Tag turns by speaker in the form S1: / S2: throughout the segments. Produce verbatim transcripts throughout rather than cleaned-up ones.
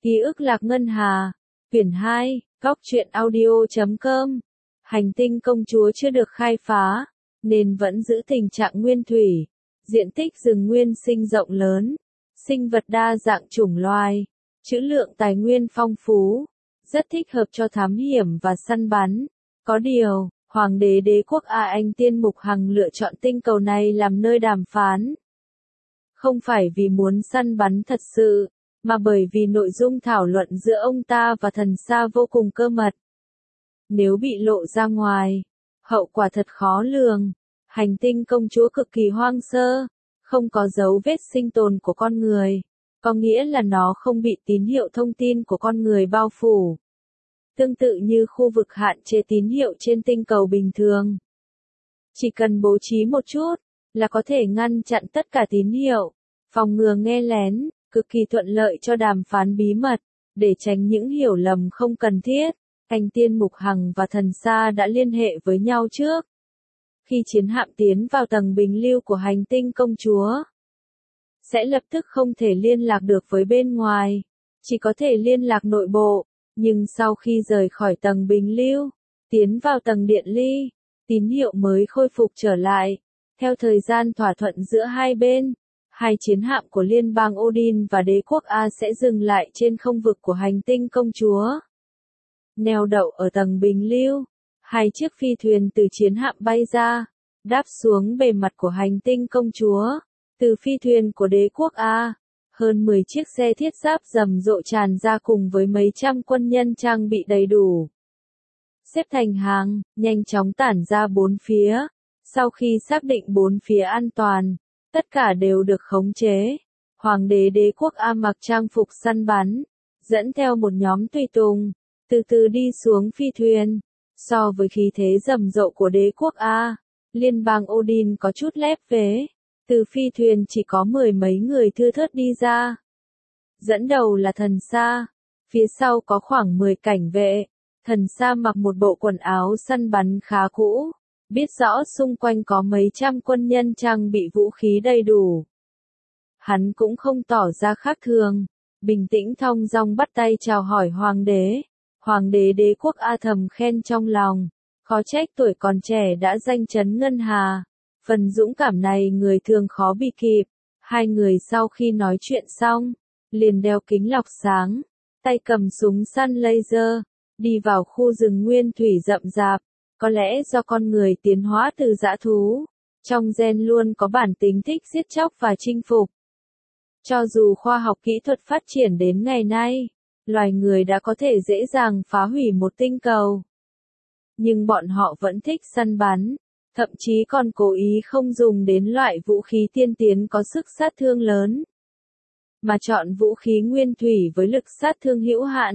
S1: Ký ức lạc ngân hà. Quyển hai, góc truyện audio chấm com. Hành tinh công chúa chưa được khai phá, nên vẫn giữ tình trạng nguyên thủy. Diện tích rừng nguyên sinh rộng lớn, sinh vật đa dạng chủng loài, trữ lượng tài nguyên phong phú, rất thích hợp cho thám hiểm và săn bắn. Có điều, Hoàng đế đế quốc A Anh Tiên Mục Hằng lựa chọn tinh cầu này làm nơi đàm phán. Không phải vì muốn săn bắn thật sự, mà bởi vì nội dung thảo luận giữa ông ta và thần sa vô cùng cơ mật. Nếu bị lộ ra ngoài, hậu quả thật khó lường. Hành tinh công chúa cực kỳ hoang sơ, không có dấu vết sinh tồn của con người, có nghĩa là nó không bị tín hiệu thông tin của con người bao phủ. Tương tự như khu vực hạn chế tín hiệu trên tinh cầu bình thường. Chỉ cần bố trí một chút, là có thể ngăn chặn tất cả tín hiệu, phòng ngừa nghe lén, cực kỳ thuận lợi cho đàm phán bí mật, để tránh những hiểu lầm không cần thiết. Anh Tiên Mục Hằng và thần sa đã liên hệ với nhau trước. Khi chiến hạm tiến vào tầng bình lưu của hành tinh công chúa, sẽ lập tức không thể liên lạc được với bên ngoài, chỉ có thể liên lạc nội bộ. Nhưng sau khi rời khỏi tầng bình lưu, tiến vào tầng điện ly, tín hiệu mới khôi phục trở lại. Theo thời gian thỏa thuận giữa hai bên, hai chiến hạm của liên bang Odin và đế quốc A sẽ dừng lại trên không vực của hành tinh công chúa. Neo đậu ở tầng bình lưu, hai chiếc phi thuyền từ chiến hạm bay ra, đáp xuống bề mặt của hành tinh công chúa. Từ phi thuyền của đế quốc A, hơn mười chiếc xe thiết giáp rầm rộ tràn ra cùng với mấy trăm quân nhân trang bị đầy đủ. Xếp thành hàng, nhanh chóng tản ra bốn phía. Sau khi xác định bốn phía an toàn, tất cả đều được khống chế. Hoàng đế đế quốc A mặc trang phục săn bắn, dẫn theo một nhóm tùy tùng, từ từ đi xuống phi thuyền. So với khí thế rầm rộ của đế quốc A, liên bang Odin có chút lép vế. Từ phi thuyền chỉ có mười mấy người thưa thớt đi ra. Dẫn đầu là thần sa, phía sau có khoảng mười cảnh vệ. Thần sa mặc một bộ quần áo săn bắn khá cũ, biết rõ xung quanh có mấy trăm quân nhân trang bị vũ khí đầy đủ. Hắn cũng không tỏ ra khác thường, bình tĩnh thong dong bắt tay chào hỏi hoàng đế. Hoàng đế đế quốc A thầm khen trong lòng, khó trách tuổi còn trẻ đã danh chấn ngân hà. Phần dũng cảm này người thường khó bị kịp. Hai người sau khi nói chuyện xong, liền đeo kính lọc sáng, tay cầm súng săn laser, đi vào khu rừng nguyên thủy rậm rạp. Có lẽ do con người tiến hóa từ dã thú, trong gen luôn có bản tính thích giết chóc và chinh phục. Cho dù khoa học kỹ thuật phát triển đến ngày nay, loài người đã có thể dễ dàng phá hủy một tinh cầu, nhưng bọn họ vẫn thích săn bắn. Thậm chí còn cố ý không dùng đến loại vũ khí tiên tiến có sức sát thương lớn, mà chọn vũ khí nguyên thủy với lực sát thương hữu hạn.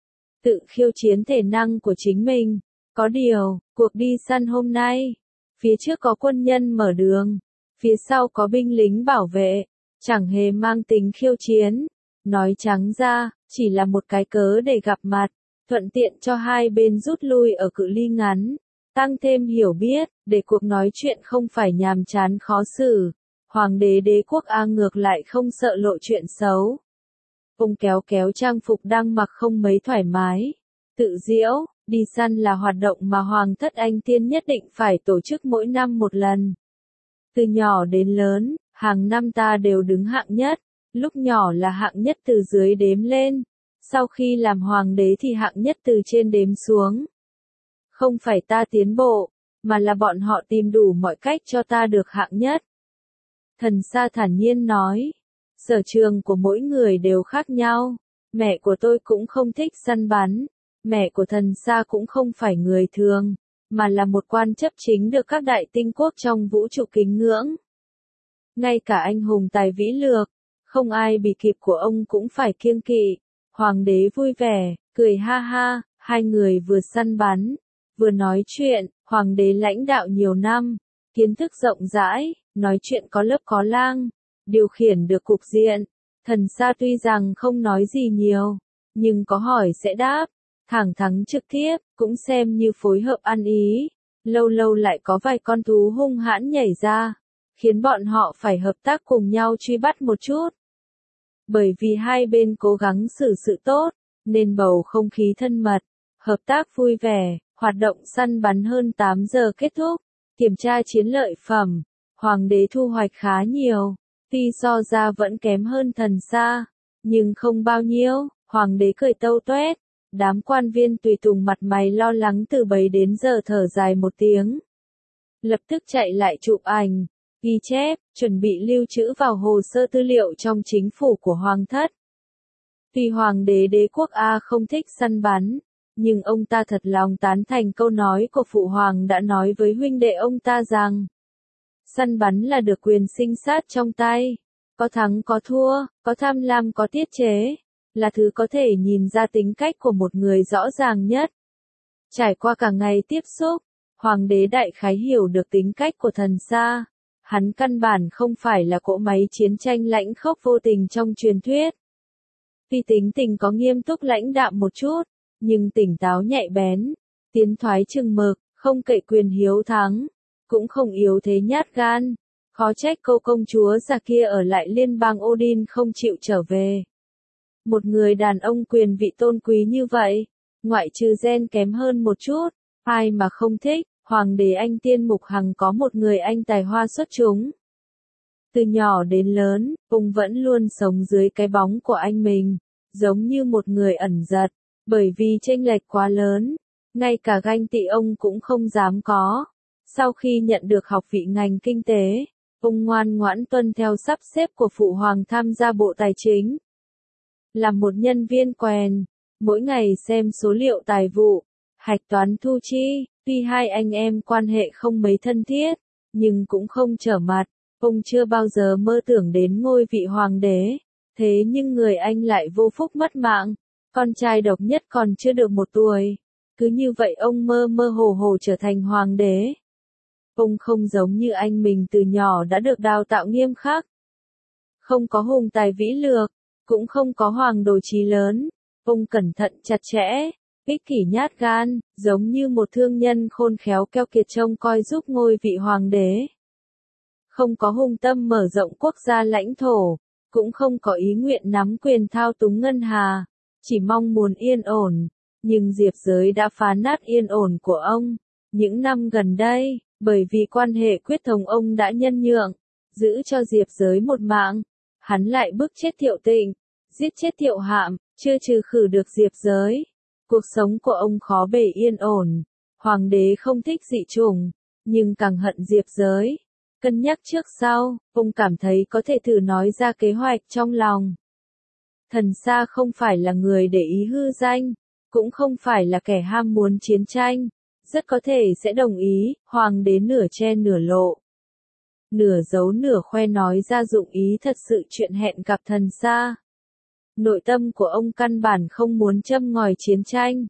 S1: Tự khiêu chiến thể năng của chính mình. Có điều, cuộc đi săn hôm nay, phía trước có quân nhân mở đường, phía sau có binh lính bảo vệ, chẳng hề mang tính khiêu chiến. Nói trắng ra, chỉ là một cái cớ để gặp mặt, thuận tiện cho hai bên rút lui ở cự ly ngắn. Tăng thêm hiểu biết, để cuộc nói chuyện không phải nhàm chán khó xử. Hoàng đế đế quốc A ngược lại không sợ lộ chuyện xấu. Ông kéo kéo trang phục đang mặc không mấy thoải mái. Tự diễu, đi săn là hoạt động mà Hoàng thất Anh Tiên nhất định phải tổ chức mỗi năm một lần. Từ nhỏ đến lớn, hàng năm ta đều đứng hạng nhất. Lúc nhỏ là hạng nhất từ dưới đếm lên. Sau khi làm hoàng đế thì hạng nhất từ trên đếm xuống. Không phải ta tiến bộ, mà là bọn họ tìm đủ mọi cách cho ta được hạng nhất. Thần sa thản nhiên nói, sở trường của mỗi người đều khác nhau. Mẹ của tôi cũng không thích săn bắn. Mẹ của thần sa cũng không phải người thường, mà là một quan chấp chính được các đại tinh quốc trong vũ trụ kính ngưỡng. Ngay cả anh hùng tài vĩ lược, không ai bị kịp của ông cũng phải kiêng kỵ. Hoàng đế vui vẻ, cười ha ha, hai người vừa săn bắn, vừa nói chuyện. Hoàng đế lãnh đạo nhiều năm, kiến thức rộng rãi, nói chuyện có lớp có lang, điều khiển được cục diện. Thần sa tuy rằng không nói gì nhiều, nhưng có hỏi sẽ đáp, thẳng thắn trực tiếp, cũng xem như phối hợp ăn ý. Lâu lâu lại có vài con thú hung hãn nhảy ra, khiến bọn họ phải hợp tác cùng nhau truy bắt một chút. Bởi vì hai bên cố gắng xử sự tốt, nên bầu không khí thân mật, hợp tác vui vẻ, hoạt động săn bắn hơn tám giờ kết thúc, kiểm tra chiến lợi phẩm, hoàng đế thu hoạch khá nhiều, tuy so ra vẫn kém hơn Thần Sa, nhưng không bao nhiêu, hoàng đế cười tâu tuét, đám quan viên tùy tùng mặt mày lo lắng từ bấy đến giờ thở dài một tiếng. Lập tức chạy lại chụp ảnh, ghi chép, chuẩn bị lưu trữ vào hồ sơ tư liệu trong chính phủ của hoàng thất. Tuy hoàng đế đế quốc A không thích săn bắn, nhưng ông ta thật lòng tán thành câu nói của phụ hoàng đã nói với huynh đệ ông ta rằng săn bắn là được quyền sinh sát trong tay, có thắng có thua, có tham lam có tiết chế, là thứ có thể nhìn ra tính cách của một người rõ ràng nhất. Trải qua cả ngày tiếp xúc, hoàng đế đại khái hiểu được tính cách của Thần Sa, hắn căn bản không phải là cỗ máy chiến tranh lãnh khốc vô tình trong truyền thuyết. Tuy tính tình có nghiêm túc lãnh đạm một chút, nhưng tỉnh táo nhạy bén, tiến thoái chừng mực, không cậy quyền hiếu thắng, cũng không yếu thế nhát gan. Khó trách cô công chúa già kia ở lại liên bang Odin không chịu trở về. Một người đàn ông quyền vị tôn quý như vậy, ngoại trừ gen kém hơn một chút, ai mà không thích, hoàng đế anh Tiên Mục Hằng có một người anh tài hoa xuất chúng. Từ nhỏ đến lớn, ông vẫn luôn sống dưới cái bóng của anh mình, giống như một người ẩn giật, bởi vì chênh lệch quá lớn, ngay cả ganh tị ông cũng không dám có. Sau khi nhận được học vị ngành kinh tế, ông ngoan ngoãn tuân theo sắp xếp của phụ hoàng tham gia Bộ Tài chính. Là một nhân viên quèn, mỗi ngày xem số liệu tài vụ, hạch toán thu chi, tuy hai anh em quan hệ không mấy thân thiết, nhưng cũng không trở mặt, ông chưa bao giờ mơ tưởng đến ngôi vị hoàng đế, thế nhưng người anh lại vô phúc mất mạng, con trai độc nhất còn chưa được một tuổi, cứ như vậy ông mơ mơ hồ hồ trở thành hoàng đế. Ông không giống như anh mình từ nhỏ đã được đào tạo nghiêm khắc, không có hùng tài vĩ lược, cũng không có hoàng đồ chí lớn, ông cẩn thận chặt chẽ, ích kỷ nhát gan, giống như một thương nhân khôn khéo keo kiệt trông coi giúp ngôi vị hoàng đế. Không có hùng tâm mở rộng quốc gia lãnh thổ, cũng không có ý nguyện nắm quyền thao túng ngân hà, chỉ mong muốn yên ổn, nhưng Diệp Giới đã phá nát yên ổn của ông. Những năm gần đây, bởi vì quan hệ quyết thống ông đã nhân nhượng, giữ cho Diệp Giới một mạng, hắn lại bức chết Thiệu Tịnh, giết chết Thiệu Hạm, chưa trừ khử được Diệp Giới. Cuộc sống của ông khó bề yên ổn, hoàng đế không thích dị chủng, nhưng càng hận Diệp Giới. Cân nhắc trước sau, ông cảm thấy có thể thử nói ra kế hoạch trong lòng. Thần Sa không phải là người để ý hư danh, cũng không phải là kẻ ham muốn chiến tranh, rất có thể sẽ đồng ý, hoàng đế nửa che nửa lộ. Nửa giấu nửa khoe nói ra dụng ý thật sự chuyện hẹn gặp Thần Sa. Nội tâm của ông căn bản không muốn châm ngòi chiến tranh.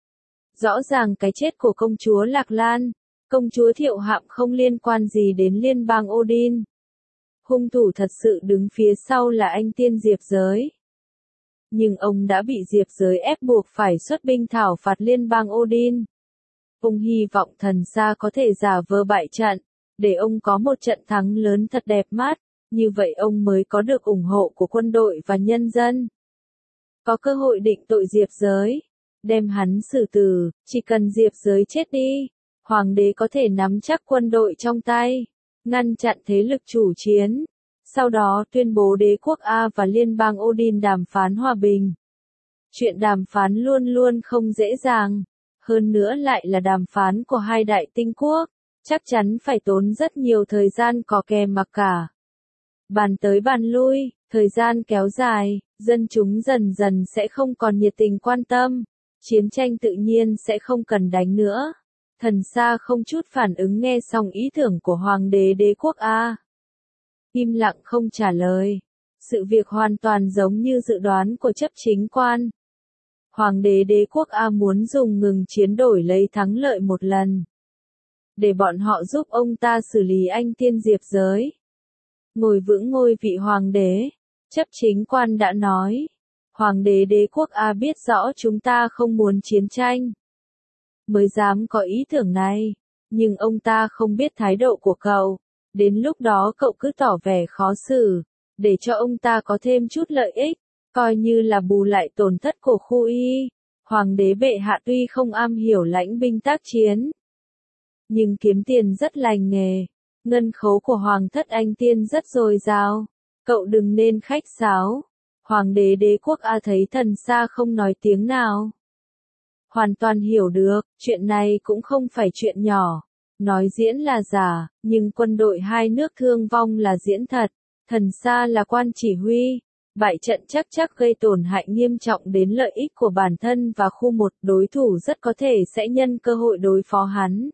S1: Rõ ràng cái chết của công chúa Lạc Lan, công chúa Thiệu Hạm không liên quan gì đến liên bang Odin. Hung thủ thật sự đứng phía sau là anh Tiên Diệp Giới. Nhưng ông đã bị Diệp Giới ép buộc phải xuất binh thảo phạt liên bang Odin. Ông hy vọng Thần Sa có thể giả vờ bại trận, để ông có một trận thắng lớn thật đẹp mắt, như vậy ông mới có được ủng hộ của quân đội và nhân dân. Có cơ hội định tội Diệp Giới, đem hắn xử tử, chỉ cần Diệp Giới chết đi, hoàng đế có thể nắm chắc quân đội trong tay, ngăn chặn thế lực chủ chiến, sau đó tuyên bố đế quốc A và liên bang Odin đàm phán hòa bình. Chuyện đàm phán luôn luôn không dễ dàng, hơn nữa lại là đàm phán của hai đại tinh quốc, chắc chắn phải tốn rất nhiều thời gian cò kè mặc cả. Bàn tới bàn lui, thời gian kéo dài, dân chúng dần dần sẽ không còn nhiệt tình quan tâm, chiến tranh tự nhiên sẽ không cần đánh nữa. Thần Sa không chút phản ứng nghe xong ý tưởng của hoàng đế đế quốc A. Im lặng không trả lời. Sự việc hoàn toàn giống như dự đoán của chấp chính quan. Hoàng đế đế quốc A muốn dùng ngừng chiến đổi lấy thắng lợi một lần. Để bọn họ giúp ông ta xử lý anh Tiên Diệp Giới. Ngồi vững ngôi vị hoàng đế, chấp chính quan đã nói. Hoàng đế đế quốc A biết rõ chúng ta không muốn chiến tranh, mới dám có ý tưởng này, nhưng ông ta không biết thái độ của cậu, đến lúc đó cậu cứ tỏ vẻ khó xử, để cho ông ta có thêm chút lợi ích, coi như là bù lại tổn thất của khu y. Hoàng đế bệ hạ tuy không am hiểu lãnh binh tác chiến, nhưng kiếm tiền rất lành nghề, ngân khấu của Hoàng thất Anh Tiên rất dồi dào, cậu đừng nên khách sáo. Hoàng đế đế quốc A thấy Thần Sa không nói tiếng nào. Hoàn toàn hiểu được, chuyện này cũng không phải chuyện nhỏ. Nói diễn là giả, nhưng quân đội hai nước thương vong là diễn thật. Thần Sa là quan chỉ huy, bại trận chắc chắc gây tổn hại nghiêm trọng đến lợi ích của bản thân và khu một, đối thủ rất có thể sẽ nhân cơ hội đối phó hắn.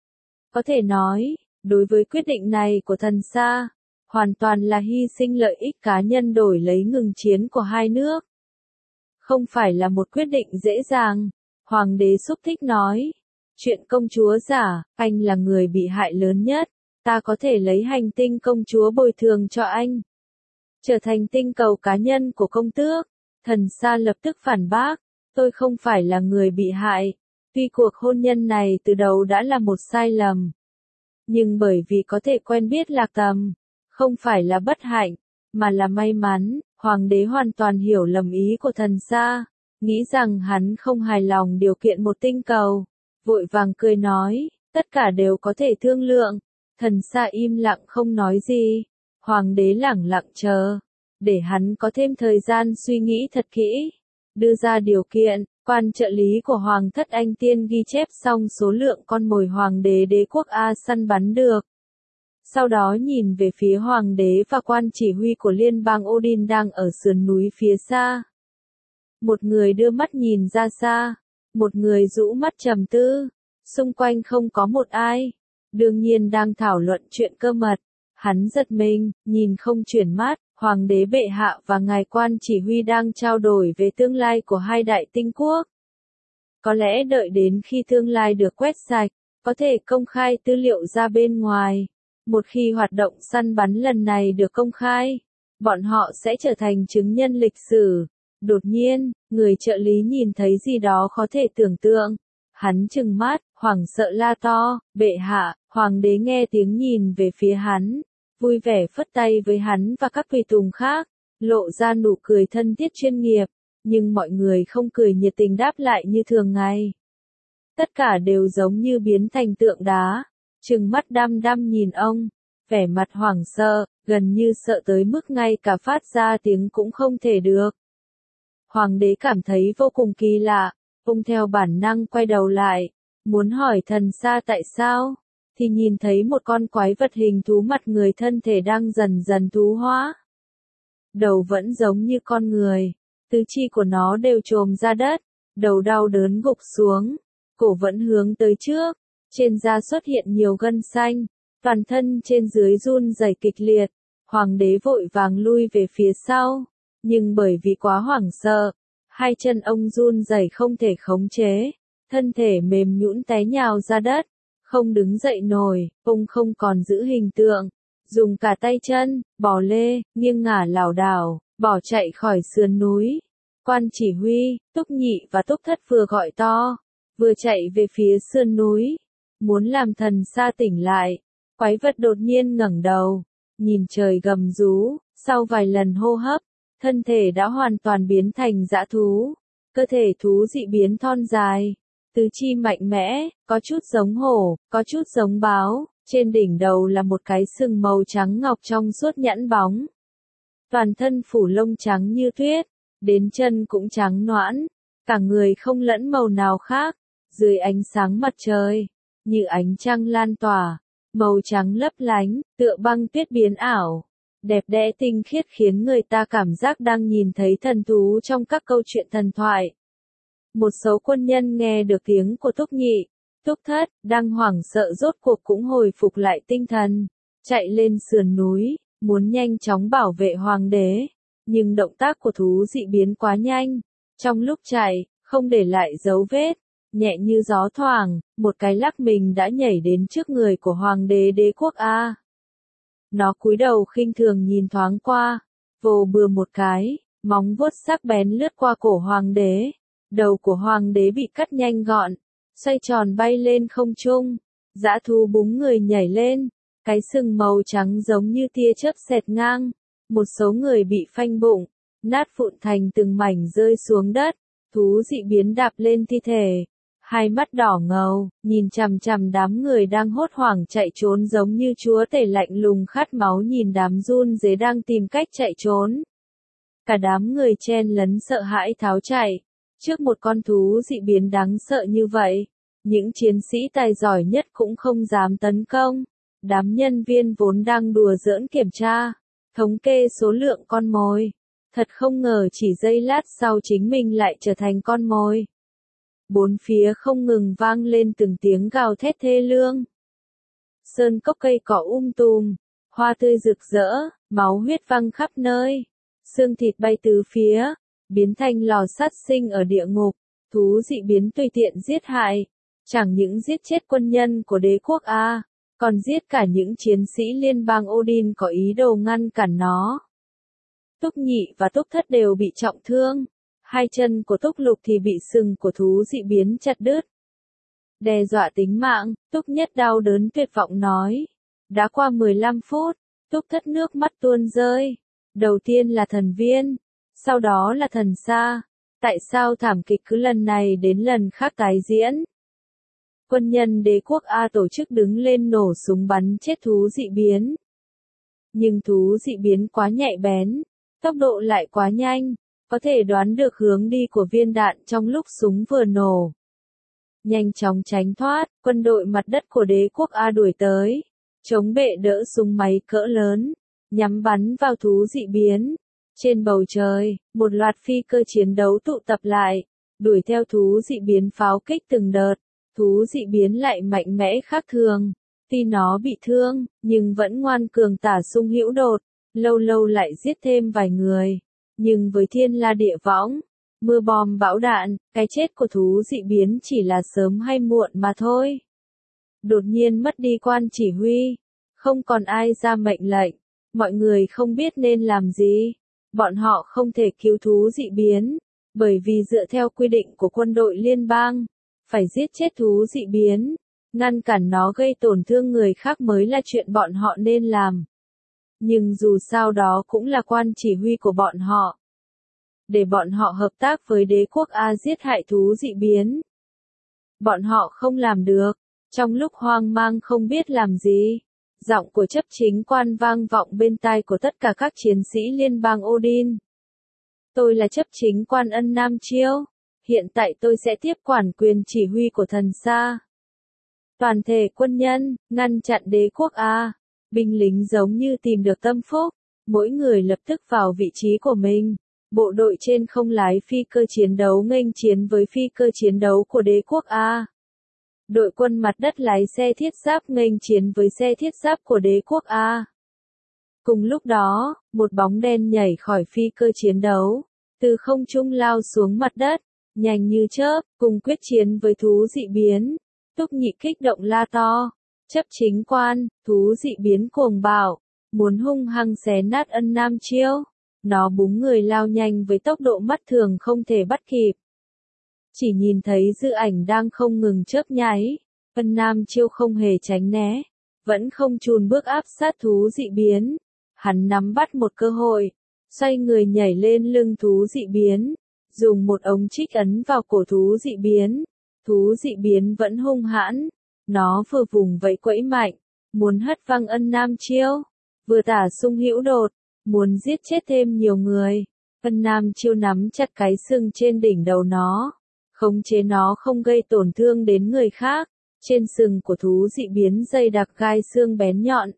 S1: Có thể nói, đối với quyết định này của Thần Sa, hoàn toàn là hy sinh lợi ích cá nhân đổi lấy ngừng chiến của hai nước. Không phải là một quyết định dễ dàng. Hoàng đế xúc thích nói, chuyện công chúa giả, anh là người bị hại lớn nhất, ta có thể lấy hành tinh công chúa bồi thường cho anh. Trở thành tinh cầu cá nhân của công tước, Thần Sa lập tức phản bác, tôi không phải là người bị hại, tuy cuộc hôn nhân này từ đầu đã là một sai lầm. Nhưng bởi vì có thể quen biết Lạc Tầm, không phải là bất hạnh, mà là may mắn, Hoàng đế hoàn toàn hiểu lầm ý của Thần Sa, nghĩ rằng hắn không hài lòng điều kiện một tinh cầu, vội vàng cười nói, tất cả đều có thể thương lượng. Thần Sa im lặng không nói gì, Hoàng đế lẳng lặng chờ, để hắn có thêm thời gian suy nghĩ thật kỹ, đưa ra điều kiện. Quan trợ lý của Hoàng thất Anh Tiên ghi chép xong số lượng con mồi Hoàng đế đế quốc A săn bắn được. Sau đó nhìn về phía Hoàng đế và quan chỉ huy của liên bang Odin đang ở sườn núi phía xa. Một người đưa mắt nhìn ra xa, một người rũ mắt trầm tư, xung quanh không có một ai, đương nhiên đang thảo luận chuyện cơ mật. Hắn giật mình, nhìn không chuyển mắt, Hoàng đế bệ hạ và ngài quan chỉ huy đang trao đổi về tương lai của hai đại tinh quốc. Có lẽ đợi đến khi tương lai được quét sạch, có thể công khai tư liệu ra bên ngoài. Một khi hoạt động săn bắn lần này được công khai, bọn họ sẽ trở thành chứng nhân lịch sử. Đột nhiên, người trợ lý nhìn thấy gì đó khó thể tưởng tượng. Hắn trừng mắt, hoảng sợ la to, bệ hạ. Hoàng đế nghe tiếng nhìn về phía hắn, vui vẻ phất tay với hắn và các tùy tùng khác, lộ ra nụ cười thân thiết chuyên nghiệp, nhưng mọi người không cười nhiệt tình đáp lại như thường ngày. Tất cả đều giống như biến thành tượng đá, trừng mắt đăm đăm nhìn ông, vẻ mặt hoảng sợ, gần như sợ tới mức ngay cả phát ra tiếng cũng không thể được. Hoàng đế cảm thấy vô cùng kỳ lạ, ông theo bản năng quay đầu lại, muốn hỏi Thần Sa tại sao, thì nhìn thấy một con quái vật hình thú mặt người thân thể đang dần dần thú hóa. Đầu vẫn giống như con người, tứ chi của nó đều chồm ra đất, đầu đau đớn gục xuống, cổ vẫn hướng tới trước, trên da xuất hiện nhiều gân xanh, toàn thân trên dưới run rẩy kịch liệt. Hoàng đế vội vàng lui về phía sau, nhưng bởi vì quá hoảng sợ, hai chân ông run rẩy không thể khống chế, thân thể mềm nhũn té nhào ra đất, không đứng dậy nổi, ông không còn giữ hình tượng, dùng cả tay chân, bò lê, nghiêng ngả lảo đảo, bỏ chạy khỏi sườn núi. Quan chỉ huy, Túc Nhị và Túc Thất vừa gọi to, vừa chạy về phía sườn núi, muốn làm Thần Sa tỉnh lại. Quái vật đột nhiên ngẩng đầu, nhìn trời gầm rú, sau vài lần hô hấp, thân thể đã hoàn toàn biến thành dã thú, cơ thể thú dị biến thon dài, tứ chi mạnh mẽ, có chút giống hổ, có chút giống báo, trên đỉnh đầu là một cái sừng màu trắng ngọc trong suốt nhẵn bóng. Toàn thân phủ lông trắng như tuyết, đến chân cũng trắng nõn, cả người không lẫn màu nào khác, dưới ánh sáng mặt trời, như ánh trăng lan tỏa, màu trắng lấp lánh, tựa băng tuyết biến ảo, đẹp đẽ tinh khiết khiến người ta cảm giác đang nhìn thấy thần thú trong các câu chuyện thần thoại. Một số quân nhân nghe được tiếng của Túc Nhị, Túc Thất, đang hoảng sợ rốt cuộc cũng hồi phục lại tinh thần, chạy lên sườn núi, muốn nhanh chóng bảo vệ hoàng đế, nhưng động tác của thú dị biến quá nhanh, trong lúc chạy, không để lại dấu vết, nhẹ như gió thoảng, một cái lắc mình đã nhảy đến trước người của hoàng đế đế quốc A. Nó cúi đầu khinh thường nhìn thoáng qua, vồ bừa một cái, móng vuốt sắc bén lướt qua cổ hoàng đế. Đầu của hoàng đế bị cắt nhanh gọn, xoay tròn bay lên không trung, dã thú búng người nhảy lên, cái sừng màu trắng giống như tia chớp xẹt ngang, một số người bị phanh bụng, nát vụn thành từng mảnh rơi xuống đất, thú dị biến đạp lên thi thể, hai mắt đỏ ngầu, nhìn chằm chằm đám người đang hốt hoảng chạy trốn giống như chúa tể lạnh lùng khát máu nhìn đám run rế đang tìm cách chạy trốn. Cả đám người chen lấn sợ hãi tháo chạy, trước một con thú dị biến đáng sợ như vậy, những chiến sĩ tài giỏi nhất cũng không dám tấn công. Đám nhân viên vốn đang đùa giỡn kiểm tra, thống kê số lượng con mồi. Thật không ngờ chỉ giây lát sau chính mình lại trở thành con mồi. Bốn phía không ngừng vang lên từng tiếng gào thét thê lương. Sơn cốc cây cỏ um tùm, hoa tươi rực rỡ, máu huyết văng khắp nơi. Xương thịt bay tứ phía, biến thành lò sát sinh ở địa ngục. Thú dị biến tùy tiện giết hại, chẳng những giết chết quân nhân của đế quốc A, còn giết cả những chiến sĩ liên bang Odin có ý đồ ngăn cản nó. Túc Nhị và Túc Thất đều bị trọng thương, hai chân của Túc Lục thì bị sừng của thú dị biến chặt đứt. Đe dọa tính mạng, Túc Nhất đau đớn tuyệt vọng nói. Đã qua mười lăm phút, Túc Thất nước mắt tuôn rơi. Đầu tiên là thần viên, sau đó là thần sa. Tại sao thảm kịch cứ lần này đến lần khác tái diễn? Quân nhân đế quốc A tổ chức đứng lên nổ súng bắn chết thú dị biến. Nhưng thú dị biến quá nhạy bén, tốc độ lại quá nhanh, có thể đoán được hướng đi của viên đạn trong lúc súng vừa nổ. Nhanh chóng tránh thoát, quân đội mặt đất của đế quốc A đuổi tới, chống bệ đỡ súng máy cỡ lớn, nhắm bắn vào thú dị biến. Trên bầu trời, một loạt phi cơ chiến đấu tụ tập lại, đuổi theo thú dị biến pháo kích từng đợt. Thú dị biến lại mạnh mẽ khác thường, tuy nó bị thương, nhưng vẫn ngoan cường tả sung hữu đột, lâu lâu lại giết thêm vài người. Nhưng với thiên la địa võng, mưa bom bão đạn, cái chết của thú dị biến chỉ là sớm hay muộn mà thôi. Đột nhiên mất đi quan chỉ huy, không còn ai ra mệnh lệnh, mọi người không biết nên làm gì. Bọn họ không thể cứu thú dị biến, bởi vì dựa theo quy định của quân đội liên bang, phải giết chết thú dị biến, ngăn cản nó gây tổn thương người khác mới là chuyện bọn họ nên làm. Nhưng dù sao đó cũng là quan chỉ huy của bọn họ. Để bọn họ hợp tác với đế quốc A giết hại thú dị biến. Bọn họ không làm được, trong lúc hoang mang không biết làm gì. Giọng của chấp chính quan vang vọng bên tai của tất cả các chiến sĩ liên bang Odin. Tôi là chấp chính quan Ân Nam Chiêu. Hiện tại tôi sẽ tiếp quản quyền chỉ huy của thần sa. Toàn thể quân nhân, ngăn chặn đế quốc A. Binh lính giống như tìm được tâm phúc. Mỗi người lập tức vào vị trí của mình. Bộ đội trên không lái phi cơ chiến đấu nghênh chiến với phi cơ chiến đấu của đế quốc A. Đội quân mặt đất lái xe thiết giáp nghênh chiến với xe thiết giáp của đế quốc A. Cùng lúc đó, một bóng đen nhảy khỏi phi cơ chiến đấu, từ không trung lao xuống mặt đất, nhanh như chớp, cùng quyết chiến với thú dị biến. Túc Nhị kích động la to, chấp chính quan, thú dị biến cuồng bạo, muốn hung hăng xé nát Ân Nam Chiêu. Nó búng người lao nhanh với tốc độ mắt thường không thể bắt kịp. Chỉ nhìn thấy dư ảnh đang không ngừng chớp nháy, Ân Nam Chiêu không hề tránh né, vẫn không chùn bước áp sát thú dị biến. Hắn nắm bắt một cơ hội, xoay người nhảy lên lưng thú dị biến, dùng một ống trích ấn vào cổ thú dị biến. Thú dị biến vẫn hung hãn, nó vừa vùng vẫy quẫy mạnh, muốn hất văng Ân Nam Chiêu, vừa tả sung hữu đột, muốn giết chết thêm nhiều người. Ân Nam Chiêu nắm chặt cái sừng trên đỉnh đầu nó, khống chế nó không gây tổn thương đến người khác. Trên sừng của thú dị biến dày đặc gai xương bén nhọn,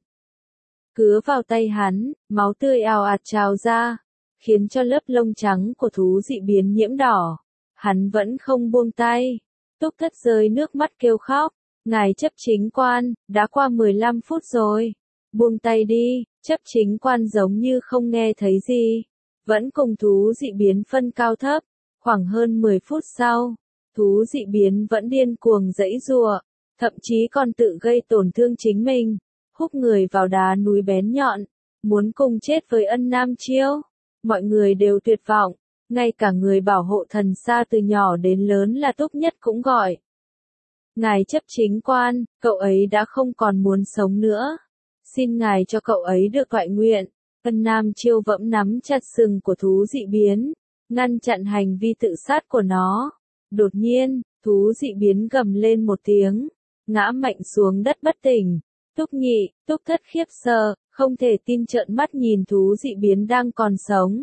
S1: cứa vào tay hắn, máu tươi ào ạt trào ra, khiến cho lớp lông trắng của thú dị biến nhiễm đỏ. Hắn vẫn không buông tay. Túc Thất rơi nước mắt kêu khóc. Ngài chấp chính quan, đã qua mười lăm phút rồi. Buông tay đi. Chấp chính quan giống như không nghe thấy gì, vẫn cùng thú dị biến phân cao thấp. Khoảng hơn mười phút sau, thú dị biến vẫn điên cuồng giãy giụa, thậm chí còn tự gây tổn thương chính mình, húc người vào đá núi bén nhọn, muốn cùng chết với Ân Nam Chiêu. Mọi người đều tuyệt vọng, ngay cả người bảo hộ thần sa từ nhỏ đến lớn là Túc Nhất cũng gọi. Ngài chấp chính quan, cậu ấy đã không còn muốn sống nữa. Xin ngài cho cậu ấy được toại nguyện. Vân Nam Chiêu vẫm nắm chặt sừng của thú dị biến, ngăn chặn hành vi tự sát của nó. Đột nhiên, thú dị biến gầm lên một tiếng, ngã mạnh xuống đất bất tỉnh. Túc Nhị, Túc Thất khiếp sợ, không thể tin trợn mắt nhìn thú dị biến đang còn sống.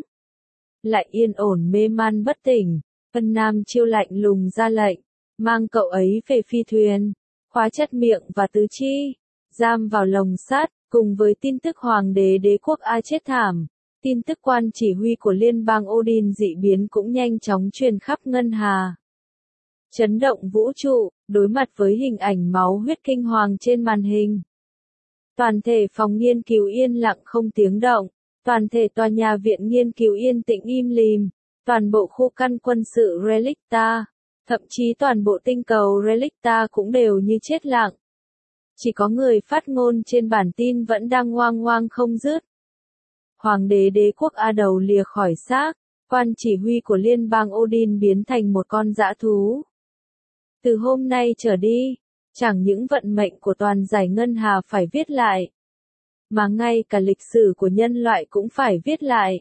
S1: Lại yên ổn mê man bất tỉnh, Vân Nam Chiêu lạnh lùng ra lệnh, mang cậu ấy về phi thuyền, khóa chặt miệng và tứ chi, giam vào lồng sắt, cùng với tin tức hoàng đế đế quốc A chết thảm. Tin tức quan chỉ huy của liên bang Odin dị biến cũng nhanh chóng truyền khắp ngân hà. Chấn động vũ trụ, đối mặt với hình ảnh máu huyết kinh hoàng trên màn hình. Toàn thể phòng nghiên cứu yên lặng không tiếng động, toàn thể tòa nhà viện nghiên cứu yên tĩnh im lìm, toàn bộ khu căn quân sự Relicta, thậm chí toàn bộ tinh cầu Relicta cũng đều như chết lặng. Chỉ có người phát ngôn trên bản tin vẫn đang oang oang không dứt. Hoàng đế đế quốc A đầu lìa khỏi xác, quan chỉ huy của liên bang Odin biến thành một con dã thú. Từ hôm nay trở đi, chẳng những vận mệnh của toàn giải ngân hà phải viết lại, mà ngay cả lịch sử của nhân loại cũng phải viết lại.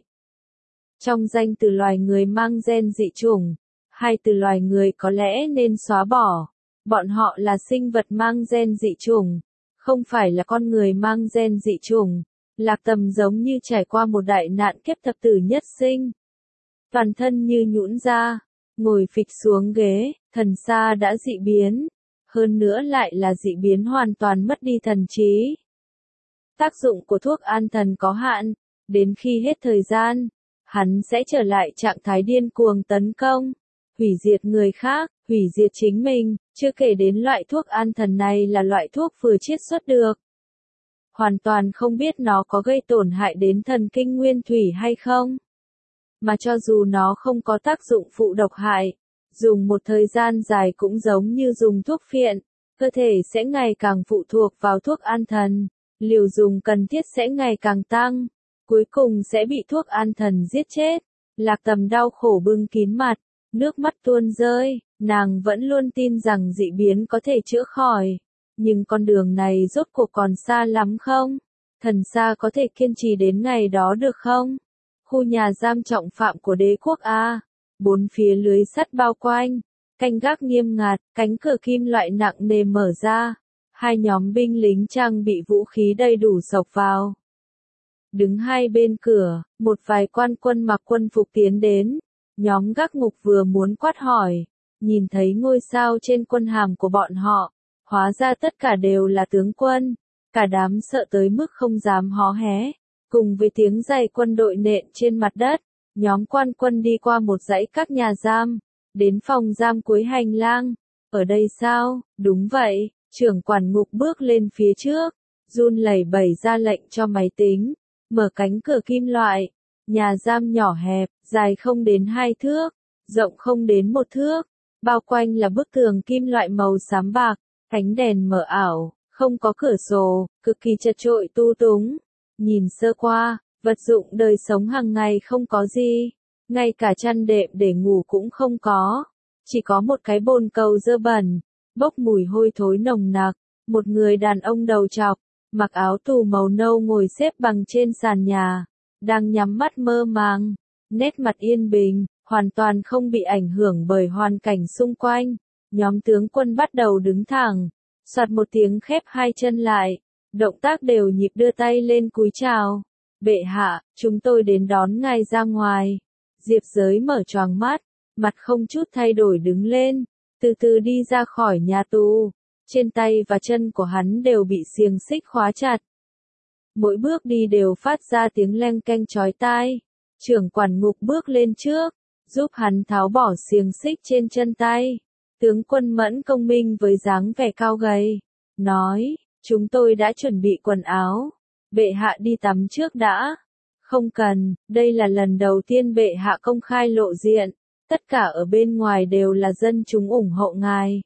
S1: Trong danh từ loài người mang gen dị chủng, hai từ loài người có lẽ nên xóa bỏ. Bọn họ là sinh vật mang gen dị chủng, không phải là con người mang gen dị chủng. Lạc Tầm giống như trải qua một đại nạn kiếp thập tử nhất sinh. Toàn thân như nhũn ra, ngồi phịch xuống ghế, thần sa đã dị biến. Hơn nữa lại là dị biến hoàn toàn mất đi thần trí. Tác dụng của thuốc an thần có hạn, đến khi hết thời gian, hắn sẽ trở lại trạng thái điên cuồng tấn công, hủy diệt người khác, hủy diệt chính mình, chưa kể đến loại thuốc an thần này là loại thuốc vừa chiết xuất được. Hoàn toàn không biết nó có gây tổn hại đến thần kinh nguyên thủy hay không. Mà cho dù nó không có tác dụng phụ độc hại, dùng một thời gian dài cũng giống như dùng thuốc phiện, cơ thể sẽ ngày càng phụ thuộc vào thuốc an thần, liều dùng cần thiết sẽ ngày càng tăng, cuối cùng sẽ bị thuốc an thần giết chết. Lạc Tầm đau khổ bưng kín mặt, nước mắt tuôn rơi, nàng vẫn luôn tin rằng dị biến có thể chữa khỏi. Nhưng con đường này rốt cuộc còn xa lắm không? Thần Sa có thể kiên trì đến ngày đó được không? Khu nhà giam trọng phạm của đế quốc A, bốn phía lưới sắt bao quanh, canh gác nghiêm ngặt, cánh cửa kim loại nặng nề mở ra, hai nhóm binh lính trang bị vũ khí đầy đủ xộc vào. Đứng hai bên cửa, một vài quan quân mặc quân phục tiến đến, nhóm gác ngục vừa muốn quát hỏi, nhìn thấy ngôi sao trên quân hàm của bọn họ. Hóa ra tất cả đều là tướng quân, cả đám sợ tới mức không dám hó hé, cùng với tiếng giày quân đội nện trên mặt đất, nhóm quan quân đi qua một dãy các nhà giam, đến phòng giam cuối hành lang. Ở đây sao? Đúng vậy, trưởng quản ngục bước lên phía trước, run lẩy bẩy ra lệnh cho máy tính, mở cánh cửa kim loại, nhà giam nhỏ hẹp, dài không đến hai thước, rộng không đến một thước, bao quanh là bức tường kim loại màu xám bạc. Ánh đèn mờ ảo, không có cửa sổ, cực kỳ chật chội tu túng. Nhìn sơ qua, vật dụng đời sống hàng ngày không có gì. Ngay cả chăn đệm để ngủ cũng không có. Chỉ có một cái bồn cầu dơ bẩn, bốc mùi hôi thối nồng nặc. Một người đàn ông đầu trọc, mặc áo tù màu nâu ngồi xếp bằng trên sàn nhà. Đang nhắm mắt mơ màng, nét mặt yên bình, hoàn toàn không bị ảnh hưởng bởi hoàn cảnh xung quanh. Nhóm tướng quân bắt đầu đứng thẳng, soạt một tiếng khép hai chân lại, động tác đều nhịp đưa tay lên cúi chào. Bệ hạ, chúng tôi đến đón ngài ra ngoài. Diệp Giới mở choàng mắt, mặt không chút thay đổi đứng lên, từ từ đi ra khỏi nhà tù. Trên tay và chân của hắn đều bị xiềng xích khóa chặt. Mỗi bước đi đều phát ra tiếng leng keng chói tai. Trưởng quản ngục bước lên trước, giúp hắn tháo bỏ xiềng xích trên chân tay. Tướng quân Mẫn Công Minh với dáng vẻ cao gầy, nói, chúng tôi đã chuẩn bị quần áo, bệ hạ đi tắm trước đã. Không cần, đây là lần đầu tiên bệ hạ công khai lộ diện, tất cả ở bên ngoài đều là dân chúng ủng hộ ngài.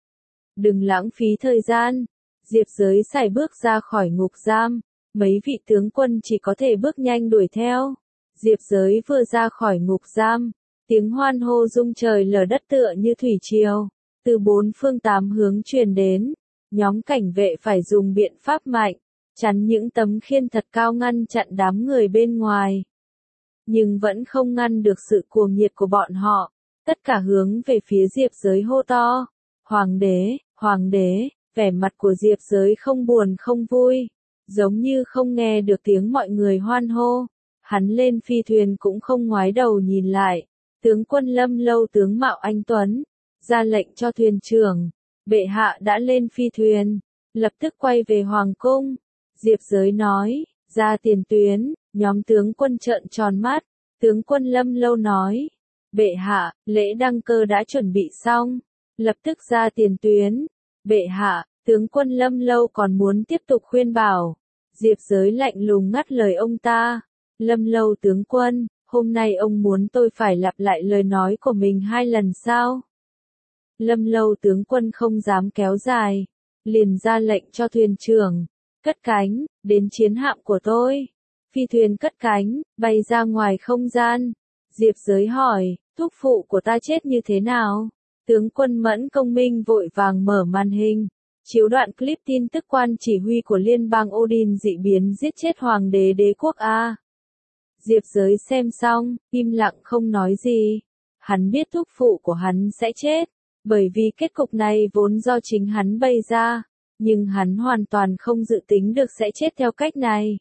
S1: Đừng lãng phí thời gian. Diệp Giới sải bước ra khỏi ngục giam, mấy vị tướng quân chỉ có thể bước nhanh đuổi theo. Diệp Giới vừa ra khỏi ngục giam, tiếng hoan hô rung trời lở đất tựa như thủy triều, từ bốn phương tám hướng truyền đến. Nhóm cảnh vệ phải dùng biện pháp mạnh, chắn những tấm khiên thật cao ngăn chặn đám người bên ngoài. Nhưng vẫn không ngăn được sự cuồng nhiệt của bọn họ, tất cả hướng về phía Diệp Giới hô to. Hoàng đế, hoàng đế, vẻ mặt của Diệp Giới không buồn không vui, giống như không nghe được tiếng mọi người hoan hô. Hắn lên phi thuyền cũng không ngoái đầu nhìn lại. Tướng quân Lâm Lâu tướng mạo anh tuấn, ra lệnh cho thuyền trưởng. Bệ hạ đã lên phi thuyền, lập tức quay về hoàng cung. Diệp Giới nói, ra tiền tuyến. Nhóm tướng quân trợn tròn mắt. Tướng quân Lâm Lâu nói, bệ hạ, lễ đăng cơ đã chuẩn bị xong, lập tức ra tiền tuyến. Bệ hạ, tướng quân Lâm Lâu còn muốn tiếp tục khuyên bảo. Diệp Giới lạnh lùng ngắt lời ông ta. Lâm Lâu tướng quân, hôm nay ông muốn tôi phải lặp lại lời nói của mình hai lần sao? Lâm Lâu tướng quân không dám kéo dài, liền ra lệnh cho thuyền trưởng, cất cánh, đến chiến hạm của tôi. Phi thuyền cất cánh, bay ra ngoài không gian. Diệp Giới hỏi, thúc phụ của ta chết như thế nào? Tướng quân Mẫn Công Minh vội vàng mở màn hình, chiếu đoạn clip tin tức quan chỉ huy của liên bang Odin dị biến giết chết hoàng đế đế quốc A. Diệp Giới xem xong, im lặng không nói gì. Hắn biết thúc phụ của hắn sẽ chết, bởi vì kết cục này vốn do chính hắn bày ra, nhưng hắn hoàn toàn không dự tính được sẽ chết theo cách này.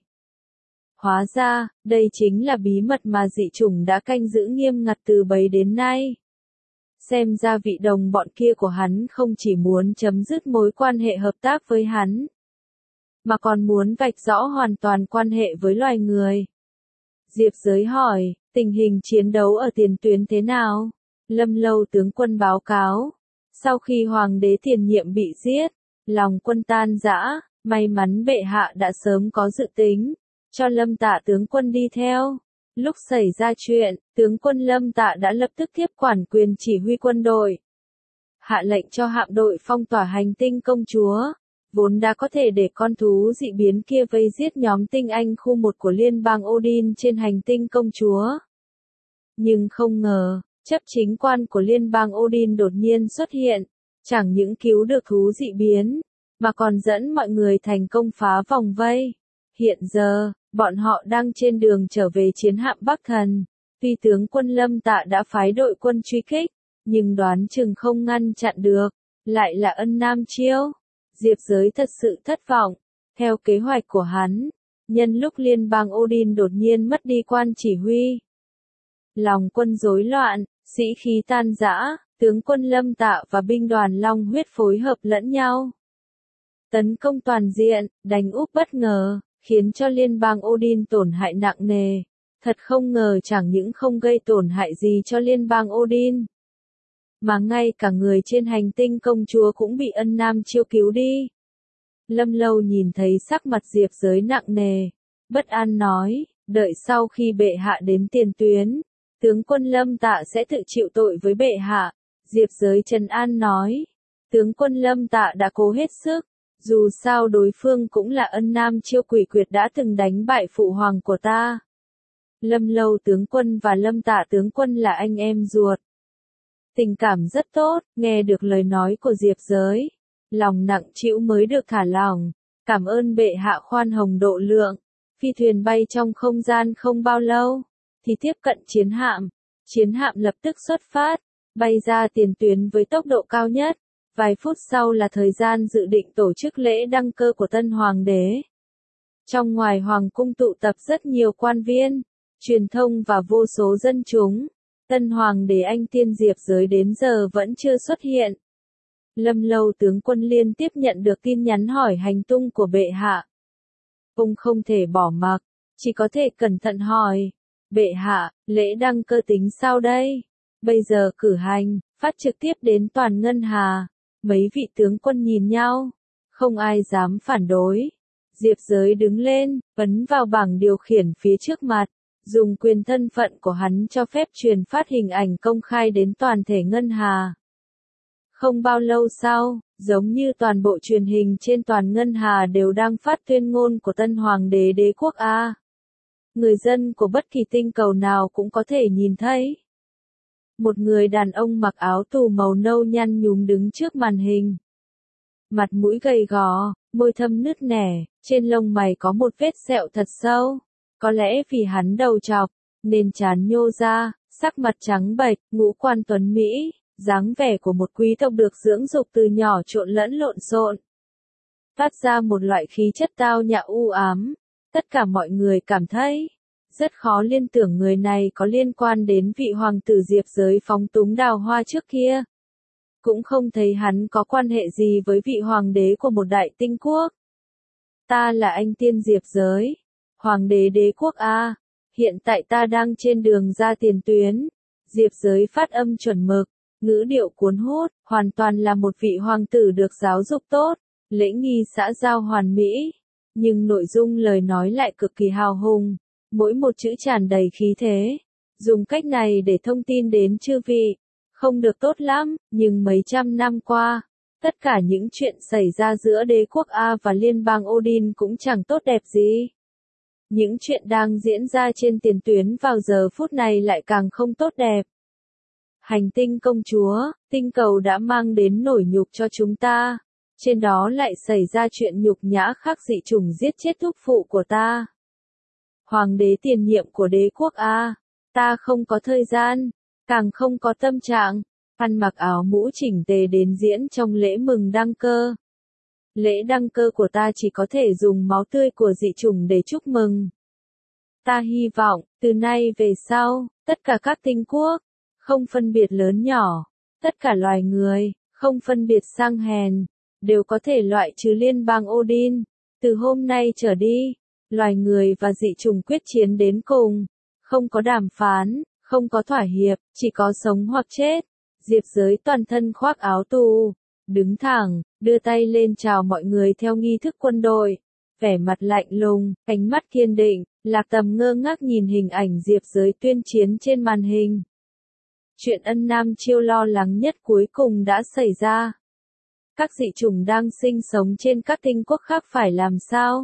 S1: Hóa ra, đây chính là bí mật mà dị chủng đã canh giữ nghiêm ngặt từ bấy đến nay. Xem ra vị đồng bọn kia của hắn không chỉ muốn chấm dứt mối quan hệ hợp tác với hắn, mà còn muốn vạch rõ hoàn toàn quan hệ với loài người. Diệp Giới hỏi, tình hình chiến đấu ở tiền tuyến thế nào? Lâm Lâu tướng quân báo cáo. Sau khi hoàng đế tiền nhiệm bị giết, lòng quân tan rã, may mắn bệ hạ đã sớm có dự tính, cho Lâm Tạ tướng quân đi theo. Lúc xảy ra chuyện, tướng quân Lâm Tạ đã lập tức tiếp quản quyền chỉ huy quân đội. Hạ lệnh cho hạm đội phong tỏa hành tinh công chúa, vốn đã có thể để con thú dị biến kia vây giết nhóm tinh anh khu một của liên bang Odin trên hành tinh công chúa. Nhưng không ngờ, chấp chính quan của liên bang Odin đột nhiên xuất hiện, chẳng những cứu được thú dị biến, mà còn dẫn mọi người thành công phá vòng vây. Hiện giờ, bọn họ đang trên đường trở về chiến hạm Bắc Thần. Tuy tướng quân Lâm Tạ đã phái đội quân truy kích, nhưng đoán chừng không ngăn chặn được, lại là Ân Nam Chiêu. Diệp Giới thật sự thất vọng. Theo kế hoạch của hắn, nhân lúc liên bang Odin đột nhiên mất đi quan chỉ huy, lòng quân rối loạn, sĩ khí tan rã, tướng quân Lâm Tạ và binh đoàn Long Huyết phối hợp lẫn nhau, tấn công toàn diện, đánh úp bất ngờ, khiến cho liên bang Odin tổn hại nặng nề. Thật không ngờ chẳng những không gây tổn hại gì cho liên bang Odin, mà ngay cả người trên hành tinh công chúa cũng bị Ân Nam Chiêu cứu đi. Lâm Lâu nhìn thấy sắc mặt Diệp Giới nặng nề, bất an nói, đợi sau khi bệ hạ đến tiền tuyến, tướng quân Lâm Tạ sẽ tự chịu tội với bệ hạ. Diệp Giới trấn an nói, tướng quân Lâm Tạ đã cố hết sức, dù sao đối phương cũng là Ân Nam Chiêu quỷ quyệt đã từng đánh bại phụ hoàng của ta. Lâm Lâu tướng quân và Lâm Tạ tướng quân là anh em ruột, tình cảm rất tốt. Nghe được lời nói của Diệp Giới, lòng nặng trĩu mới được thả lỏng. Cảm ơn bệ hạ khoan hồng độ lượng. Phi thuyền bay trong không gian không bao lâu, thì tiếp cận chiến hạm. Chiến hạm lập tức xuất phát, bay ra tiền tuyến với tốc độ cao nhất. Vài phút sau là thời gian dự định tổ chức lễ đăng cơ của tân hoàng đế. Trong ngoài hoàng cung tụ tập rất nhiều quan viên, truyền thông và vô số dân chúng. Tân hoàng đế anh tiên Diệp Giới đến giờ vẫn chưa xuất hiện. Lâm Lâu tướng quân liên tiếp nhận được tin nhắn hỏi hành tung của bệ hạ. Ông không thể bỏ mặc, chỉ có thể cẩn thận hỏi. Bệ hạ, lễ đăng cơ tính sao đây? Bây giờ cử hành, phát trực tiếp đến toàn ngân hà. Mấy vị tướng quân nhìn nhau, không ai dám phản đối. Diệp Giới đứng lên, ấn vào bảng điều khiển phía trước mặt, dùng quyền thân phận của hắn cho phép truyền phát hình ảnh công khai đến toàn thể ngân hà. Không bao lâu sau, giống như toàn bộ truyền hình trên toàn ngân hà đều đang phát tuyên ngôn của tân hoàng đế đế quốc A. Người dân của bất kỳ tinh cầu nào cũng có thể nhìn thấy. Một người đàn ông mặc áo tù màu nâu nhăn nhúm đứng trước màn hình. mặt mũi gầy gò, môi thâm nứt nẻ, trên lông mày có một vết sẹo thật sâu. Có lẽ vì hắn đầu trọc, nên trán nhô ra, sắc mặt trắng bệch, ngũ quan tuấn Mỹ, dáng vẻ của một quý tộc được dưỡng dục từ nhỏ trộn lẫn lộn xộn. Phát ra một loại khí chất tao nhã u ám. Tất cả mọi người cảm thấy rất khó liên tưởng người này có liên quan đến vị hoàng tử Diệp giới phóng túng đào hoa trước kia. Cũng không thấy hắn có quan hệ gì với vị hoàng đế của một đại tinh quốc. Ta là anh tiên Diệp giới, hoàng đế đế quốc A, hiện tại ta đang trên đường ra tiền tuyến. Diệp giới phát âm chuẩn mực, ngữ điệu cuốn hút, hoàn toàn là một vị hoàng tử được giáo dục tốt, lễ nghi xã giao hoàn mỹ. Nhưng nội dung lời nói lại cực kỳ hào hùng, mỗi một chữ tràn đầy khí thế. Dùng cách này để thông tin đến chư vị, không được tốt lắm, nhưng mấy trăm năm qua, tất cả những chuyện xảy ra giữa đế quốc A và liên bang Odin cũng chẳng tốt đẹp gì. Những chuyện đang diễn ra trên tiền tuyến vào giờ phút này lại càng không tốt đẹp. Hành tinh công chúa, tinh cầu đã mang đến nổi nhục cho chúng ta. Trên đó lại xảy ra chuyện nhục nhã khác dị chủng giết chết thúc phụ của ta. Hoàng đế tiền nhiệm của đế quốc A, ta không có thời gian, càng không có tâm trạng, ăn mặc áo mũ chỉnh tề đến diễn trong lễ mừng đăng cơ. Lễ đăng cơ của ta chỉ có thể dùng máu tươi của dị chủng để chúc mừng. Ta hy vọng, từ nay về sau, tất cả các tinh quốc, không phân biệt lớn nhỏ, tất cả loài người, không phân biệt sang hèn, đều có thể loại trừ liên bang Odin. Từ hôm nay trở đi, loài người và dị chủng quyết chiến đến cùng, không có đàm phán, không có thỏa hiệp, chỉ có sống hoặc chết. Diệp giới toàn thân khoác áo tù, đứng thẳng, đưa tay lên chào mọi người theo nghi thức quân đội, vẻ mặt lạnh lùng, ánh mắt kiên định. Lạc Tầm ngơ ngác nhìn hình ảnh Diệp giới tuyên chiến trên màn hình. Chuyện Ân Nam Chiêu lo lắng nhất cuối cùng đã xảy ra. Các dị chủng đang sinh sống trên các tinh quốc khác phải làm sao?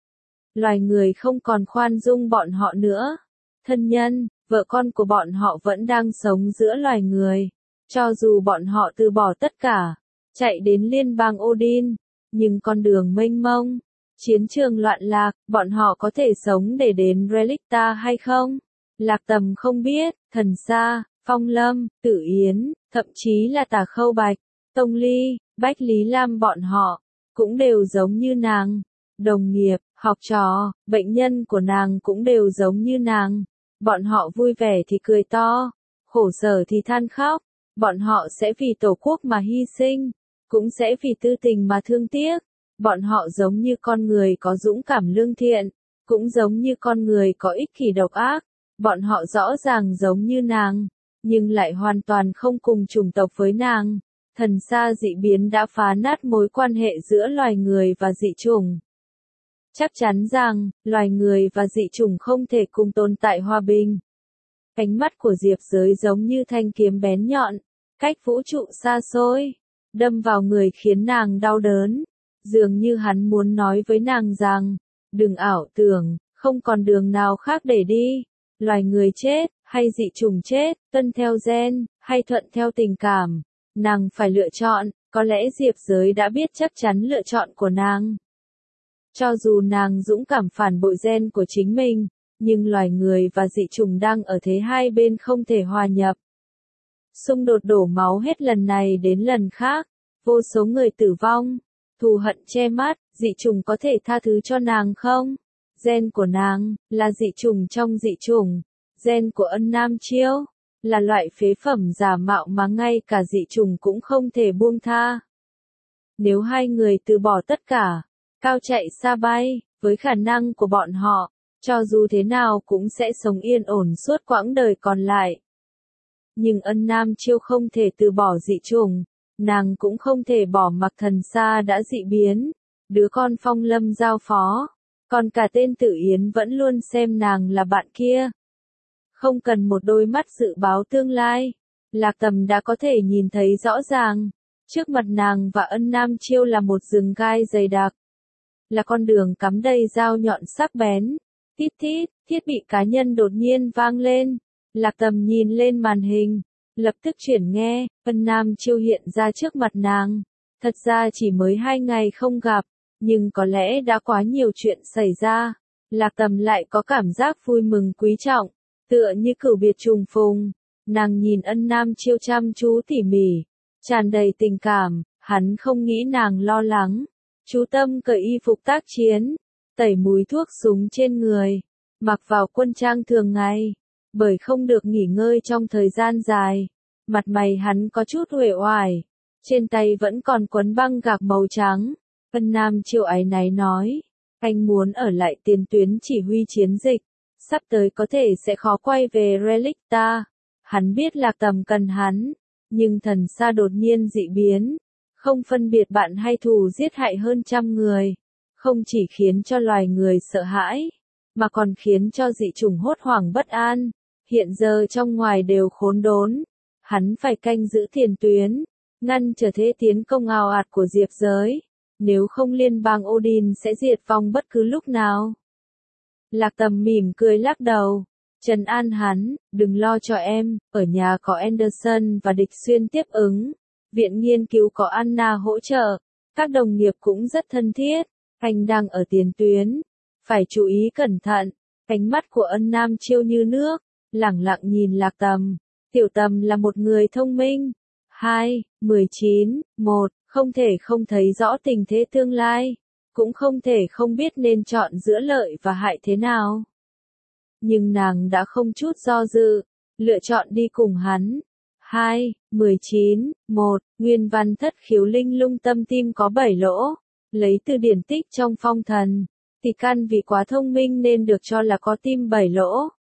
S1: Loài người không còn khoan dung bọn họ nữa. Thân nhân, vợ con của bọn họ vẫn đang sống giữa loài người. Cho dù bọn họ từ bỏ tất cả, chạy đến liên bang Odin, nhưng con đường mênh mông, chiến trường loạn lạc, bọn họ có thể sống để đến Relicta hay không? Lạc Tầm không biết. Thần Sa, Phong Lâm, Tử Yến, thậm chí là Tả Khâu Bạch, Tông Ly, Bách Lý Lam bọn họ, cũng đều giống như nàng. Đồng nghiệp, học trò, bệnh nhân của nàng cũng đều giống như nàng. Bọn họ vui vẻ thì cười to, khổ sở thì than khóc. Bọn họ sẽ vì tổ quốc mà hy sinh, cũng sẽ vì tư tình mà thương tiếc. Bọn họ giống như con người có dũng cảm lương thiện, cũng giống như con người có ích kỷ độc ác. Bọn họ rõ ràng giống như nàng, nhưng lại hoàn toàn không cùng chủng tộc với nàng. Thần Sa dị biến đã phá nát mối quan hệ giữa loài người và dị chủng. Chắc chắn rằng, loài người và dị chủng không thể cùng tồn tại hòa bình. Ánh mắt của Diệp giới giống như thanh kiếm bén nhọn, cách vũ trụ xa xôi, đâm vào người khiến nàng đau đớn. Dường như hắn muốn nói với nàng rằng, đừng ảo tưởng, không còn đường nào khác để đi. Loài người chết, hay dị chủng chết, tuân theo gen, hay thuận theo tình cảm. Nàng phải lựa chọn, có lẽ Diệp giới đã biết chắc chắn lựa chọn của nàng. Cho dù nàng dũng cảm phản bội gen của chính mình, nhưng loài người và dị chủng đang ở thế hai bên không thể hòa nhập. Xung đột đổ máu hết lần này đến lần khác, vô số người tử vong, thù hận che mắt, dị chủng có thể tha thứ cho nàng không? Gen của nàng, là dị chủng trong dị chủng. Gen của Ân Nam Chiêu, là loại phế phẩm giả mạo mà ngay cả dị chủng cũng không thể buông tha. Nếu hai người từ bỏ tất cả, cao chạy xa bay, với khả năng của bọn họ, cho dù thế nào cũng sẽ sống yên ổn suốt quãng đời còn lại. Nhưng Ân Nam Chiêu không thể từ bỏ dị chủng, nàng cũng không thể bỏ mặc Thần Sa đã dị biến, đứa con Phong Lâm giao phó, còn cả tên Tử Yến vẫn luôn xem nàng là bạn kia. Không cần một đôi mắt dự báo tương lai, Lạc Tầm đã có thể nhìn thấy rõ ràng, trước mặt nàng và Ân Nam Chiêu là một rừng gai dày đặc, là con đường cắm đầy dao nhọn sắc bén. Tít tít, thiết bị cá nhân đột nhiên vang lên. Lạc Tầm nhìn lên màn hình, lập tức chuyển nghe. Ân Nam Chiêu hiện ra trước mặt nàng, Thật ra chỉ mới hai ngày không gặp, nhưng có lẽ đã quá nhiều chuyện xảy ra. Lạc Tầm lại có cảm giác vui mừng quý trọng, tựa như cửu biệt trùng phùng. Nàng nhìn Ân Nam Chiêu chăm chú tỉ mỉ, tràn đầy tình cảm, hắn không nghĩ nàng lo lắng. Chú tâm cởi y phục tác chiến, tẩy mùi thuốc súng trên người, mặc vào quân trang thường ngày. Bởi không được nghỉ ngơi trong thời gian dài, mặt mày hắn có chút uể oải, trên tay vẫn còn quấn băng gạc màu trắng. Ân Nam Chiêu áy náy nói, anh muốn ở lại tiền tuyến chỉ huy chiến dịch, sắp tới có thể sẽ khó quay về Relicta. Hắn biết Lạc Tầm cần hắn, nhưng thần xa đột nhiên dị biến, không phân biệt bạn hay thù giết hại hơn trăm người, không chỉ khiến cho loài người sợ hãi, mà còn khiến cho dị chủng hốt hoảng bất an. Hiện giờ trong ngoài đều khốn đốn, hắn phải canh giữ tiền tuyến, ngăn trở thế tiến công ào ạt của Diệp giới, nếu không liên bang Odin sẽ diệt vong bất cứ lúc nào. Lạc Tầm mỉm cười lắc đầu, trấn an hắn, đừng lo cho em, ở nhà có Anderson và Địch Xuyên tiếp ứng, viện nghiên cứu có Anna hỗ trợ, các đồng nghiệp cũng rất thân thiết, anh đang ở tiền tuyến, phải chú ý cẩn thận. Ánh mắt của Ân Nam Chiêu như nước, lẳng lặng nhìn Lạc Tầm. Tiểu Tầm là một người thông minh. hai, mười chín, một, không thể không thấy rõ tình thế tương lai, cũng không thể không biết nên chọn giữa lợi và hại thế nào. Nhưng nàng đã không chút do dự, lựa chọn đi cùng hắn. hai, mười chín, một, nguyên văn thất khiếu linh lung tâm tim có bảy lỗ, lấy từ điển tích trong phong thần. Tỳ căn vì quá thông minh nên được cho là có tim bảy lỗ.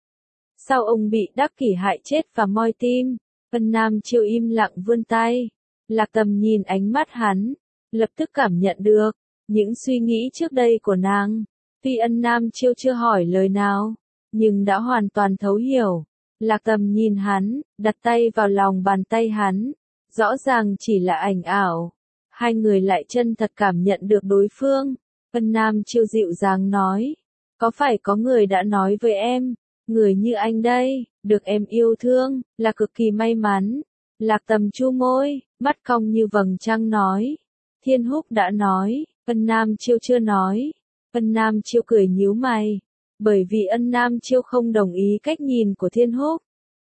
S1: Sau ông bị Đắc Kỷ hại chết và moi tim, Ân Nam Chiêu im lặng vươn tay. Lạc Tầm nhìn ánh mắt hắn, lập tức cảm nhận được những suy nghĩ trước đây của nàng. Tuy Ân Nam Chiêu chưa hỏi lời nào, nhưng đã hoàn toàn thấu hiểu. Lạc Tầm nhìn hắn, đặt tay vào lòng bàn tay hắn, rõ ràng chỉ là ảnh ảo. Hai người lại chân thật cảm nhận được đối phương. Ân Nam Chiêu dịu dàng nói, có phải có người đã nói với em, người như anh đây, được em yêu thương, là cực kỳ may mắn. Lạc Tầm chu môi, mắt cong như vầng trăng nói, Thiên Húc đã nói, Ân Nam Chiêu chưa nói. Ân Nam Chiêu cười nhíu mày, bởi vì Ân Nam Chiêu không đồng ý cách nhìn của Thiên Húc.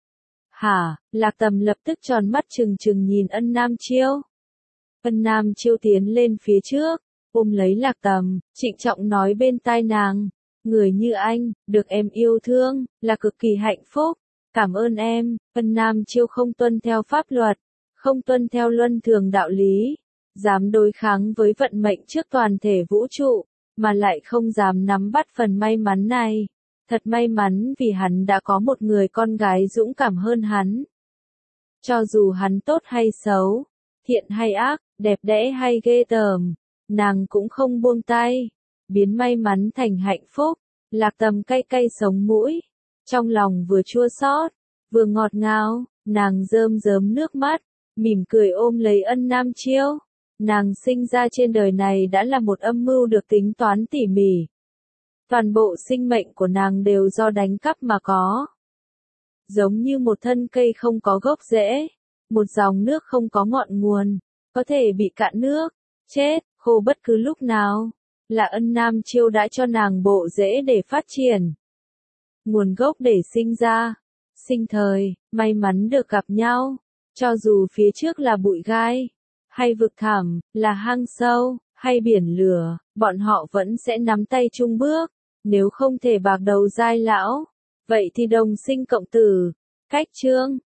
S1: Hả, Lạc Tầm lập tức tròn mắt trừng trừng nhìn Ân Nam Chiêu. Ân Nam Chiêu tiến lên phía trước, ôm lấy Lạc Tầm, trịnh trọng nói bên tai nàng, người như anh, được em yêu thương, là cực kỳ hạnh phúc. Cảm ơn em. Ân Nam Chiêu không tuân theo pháp luật, không tuân theo luân thường đạo lý, dám đối kháng với vận mệnh trước toàn thể vũ trụ, mà lại không dám nắm bắt phần may mắn này. Thật may mắn vì hắn đã có một người con gái dũng cảm hơn hắn. Cho dù hắn tốt hay xấu, thiện hay ác, đẹp đẽ hay ghê tởm, nàng cũng không buông tay, biến may mắn thành hạnh phúc. Lạc Tầm cay cay sống mũi, trong lòng vừa chua xót, vừa ngọt ngào, nàng rơm rớm nước mắt, mỉm cười ôm lấy Ân Nam Chiêu. Nàng sinh ra trên đời này đã là một âm mưu được tính toán tỉ mỉ. Toàn bộ sinh mệnh của nàng đều do đánh cắp mà có. Giống như một thân cây không có gốc rễ, một dòng nước không có ngọn nguồn, có thể bị cạn nước, chết, khô bất cứ lúc nào. Là Ân Nam Chiêu đã cho nàng bộ rễ để phát triển, nguồn gốc để sinh ra, sinh thời, may mắn được gặp nhau. Cho dù phía trước là bụi gai, hay vực thẳm, là hang sâu, hay biển lửa, bọn họ vẫn sẽ nắm tay chung bước. Nếu không thể bạc đầu giai lão, vậy thì đồng sinh cộng tử. Cách chương